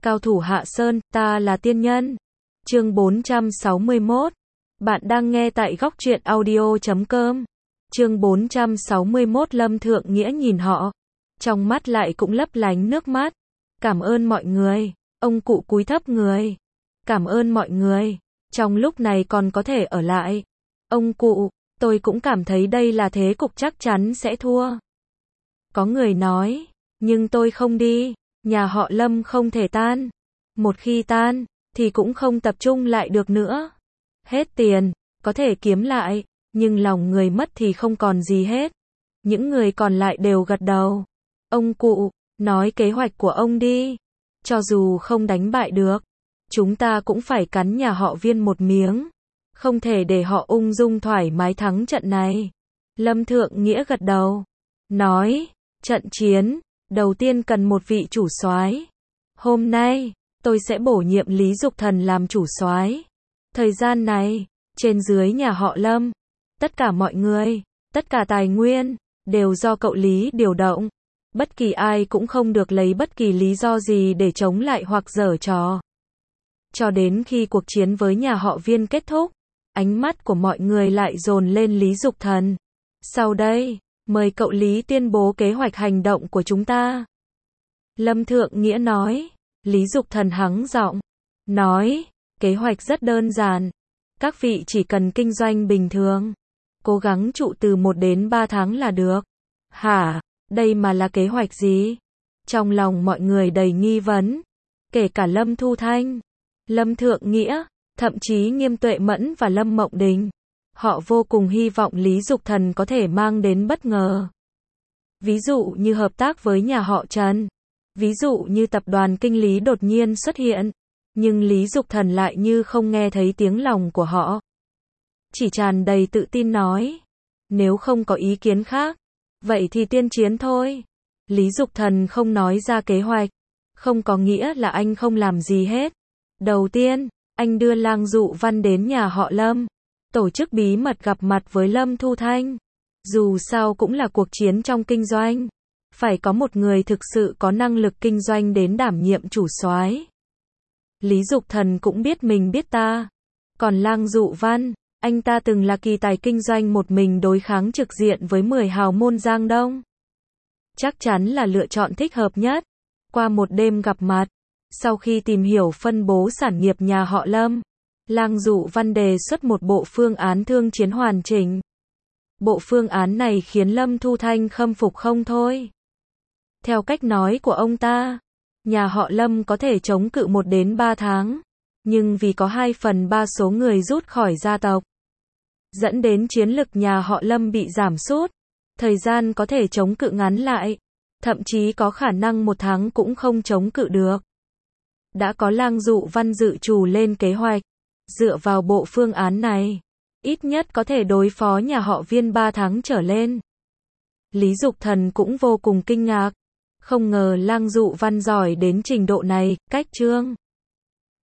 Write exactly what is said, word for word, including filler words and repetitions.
Cao thủ Hạ Sơn, ta là tiên nhân. Chương bốn trăm sáu mươi mốt. Bạn đang nghe tại góc truyện audio chấm com. Chương bốn trăm sáu mươi mốt. Lâm Thượng Nghĩa nhìn họ, trong mắt lại cũng lấp lánh nước mắt. Cảm ơn mọi người. Ông cụ cúi thấp người. Cảm ơn mọi người. Trong lúc này còn có thể ở lại. Ông cụ, tôi cũng cảm thấy đây là thế cục chắc chắn sẽ thua. Có người nói, nhưng tôi không đi. Nhà họ Lâm không thể tan. Một khi tan, thì cũng không tập trung lại được nữa. Hết tiền, có thể kiếm lại, nhưng lòng người mất thì không còn gì hết. Những người còn lại đều gật đầu. Ông cụ, nói kế hoạch của ông đi. Cho dù không đánh bại được, chúng ta cũng phải cắn nhà họ Viên một miếng. Không thể để họ ung dung thoải mái thắng trận này. Lâm Thượng Nghĩa gật đầu. Nói, trận chiến, đầu tiên cần một vị chủ soái. Hôm nay, tôi sẽ bổ nhiệm Lý Dục Thần làm chủ soái. Thời gian này, trên dưới nhà họ Lâm, tất cả mọi người, tất cả tài nguyên, đều do cậu Lý điều động. Bất kỳ ai cũng không được lấy bất kỳ lý do gì để chống lại hoặc giở trò. Cho đến khi cuộc chiến với nhà họ Viên kết thúc, ánh mắt của mọi người lại dồn lên Lý Dục Thần. Sau đây, mời cậu Lý tuyên bố kế hoạch hành động của chúng ta. Lâm Thượng Nghĩa nói. Lý Dục Thần hắng giọng, nói, kế hoạch rất đơn giản. Các vị chỉ cần kinh doanh bình thường, cố gắng trụ từ một đến ba tháng là được. Hả, đây mà là kế hoạch gì? Trong lòng mọi người đầy nghi vấn, kể cả Lâm Thu Thanh, Lâm Thượng Nghĩa, thậm chí Nghiêm Tuệ Mẫn và Lâm Mộng Đình. Họ vô cùng hy vọng Lý Dục Thần có thể mang đến bất ngờ. Ví dụ như hợp tác với nhà họ Trần. Ví dụ như tập đoàn Kinh Lý đột nhiên xuất hiện. Nhưng Lý Dục Thần lại như không nghe thấy tiếng lòng của họ. Chỉ tràn đầy tự tin nói. Nếu không có ý kiến khác, vậy thì tiên chiến thôi. Lý Dục Thần không nói ra kế hoạch, không có nghĩa là anh không làm gì hết. Đầu tiên, anh đưa Lang Dụ Văn đến nhà họ Lâm, tổ chức bí mật gặp mặt với Lâm Thu Thanh. Dù sao cũng là cuộc chiến trong kinh doanh, phải có một người thực sự có năng lực kinh doanh đến đảm nhiệm chủ soái. Lý Dục Thần cũng biết mình biết ta. Còn Lang Dụ Văn, anh ta từng là kỳ tài kinh doanh một mình đối kháng trực diện với mười hào môn Giang Đông. Chắc chắn là lựa chọn thích hợp nhất. Qua một đêm gặp mặt, sau khi tìm hiểu phân bố sản nghiệp nhà họ Lâm, Lang Dụ Văn đề xuất một bộ phương án thương chiến hoàn chỉnh. Bộ phương án này khiến Lâm Thu Thanh khâm phục không thôi. Theo cách nói của ông ta, nhà họ Lâm có thể chống cự một đến ba tháng, nhưng vì có hai phần ba số người rút khỏi gia tộc, dẫn đến chiến lực nhà họ Lâm bị giảm sút, thời gian có thể chống cự ngắn lại, thậm chí có khả năng một tháng cũng không chống cự được. Đã có Lang Dụ Văn dự trù lên kế hoạch, dựa vào bộ phương án này, ít nhất có thể đối phó nhà họ Viên ba tháng trở lên. Lý Dục Thần cũng vô cùng kinh ngạc. Không ngờ Lang Dụ Văn giỏi đến trình độ này. Cách chương